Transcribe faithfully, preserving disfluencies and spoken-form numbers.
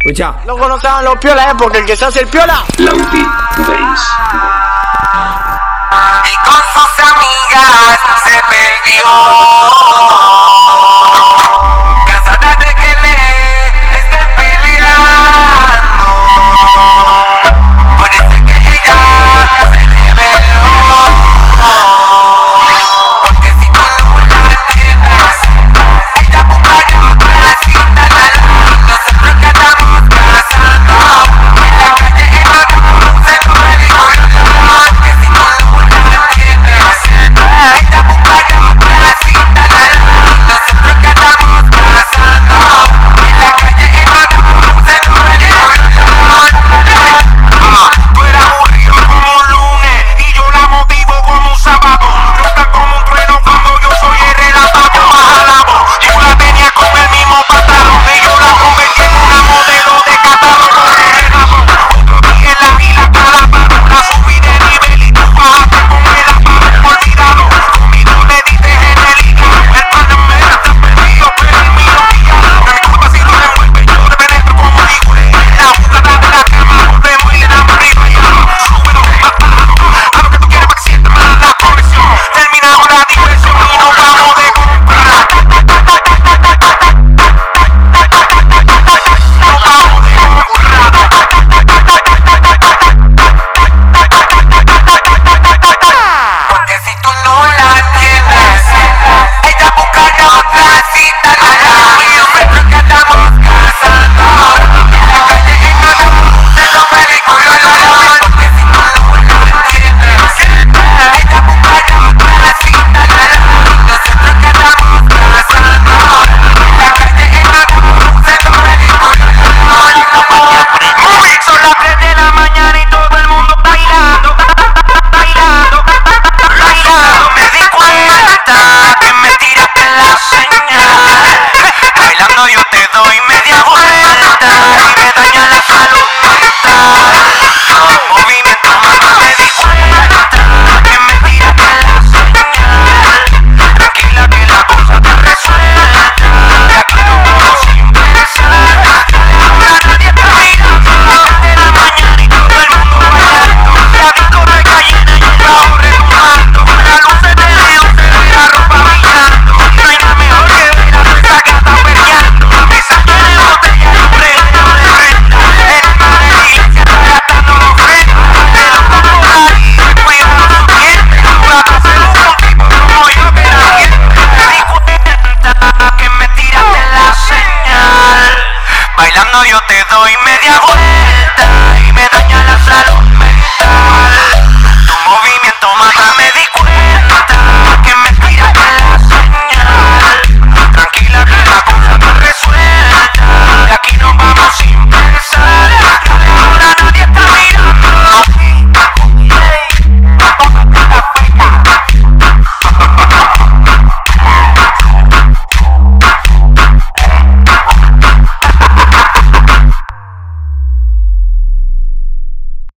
Escucha. No conocían los piolas, ¿eh? Porque el que se hace el piola. Lauti Bass. Y con sus amigas se perdió. Cansada de que le estén peleando. Por eso que ella se reveló. Porque si tú no la tienes, ella buscará para cinta la luz. Nosotros que estamos casando en la calle en la cruz se puede olvidar. Que si tú no la tienes, ella buscará para cinta la luz. Nosotros que estamos casando en la calle en la cruz se puede olvidar. Tú eras aburrido como un lunes y yo la motivo como un sábado. Nunca como un trueno cuando yo soy el relatado más alabo. Yo la tenía con el mismo pantalón y yo la convertí en una modelo de catálogo de regalo. Otro día en la fila calapa, la subí de nivel y tú bajaste con el aparato olvidado. Conmigo le diste en el hígado, el pana me está perdido, pero el mío pillado. No me culpa si no le envuelve, yo te penetro como digo. La jugada de la cama, volvemos y le damos arriba y abajo. Súbelo, matado, a lo que tú quieres para que sienta más la conexión. Terminamos la diversión y nos vamos de comprar. Nos vamos de comprar. Porque si tú no la tienes, ella buscará otra cita. Y nosotros que estamos casando en la calle en la cruz de los vehículos. Porque si tú no la tienes, ella buscará otra cita. Nosotros que estamos casando en la calle en la cruz de los vehículos. Muy son las tres de la mañana y todo el mundo bailando, bailando, bailando. Me di cuenta que me tiraste la señal. Bailando yo te doy media vuelta y me daña la salud mental. Movimiento mano, me di cuenta que me tiraste la señal. Tranquila que la cosa te resuelta. De aquí no puedo sin pensar. Ahora nadie está mirando. De la mañana y todo el mundo bailando. La disco está llena y el bajo retumbando. La luz de neón se ve la ropa brillando. No hay nada mejor que ver a esa gata peleando. Me saqué de botella y un prendedor de renta. En una de la iglesia gastando los frenos. Pero como ahí, cuidado su dientes. Para ser un tipo como yo que la siente. Me di cuenta que me tiraste la señal. Bailando yo te doy media vuelta y me daña la salud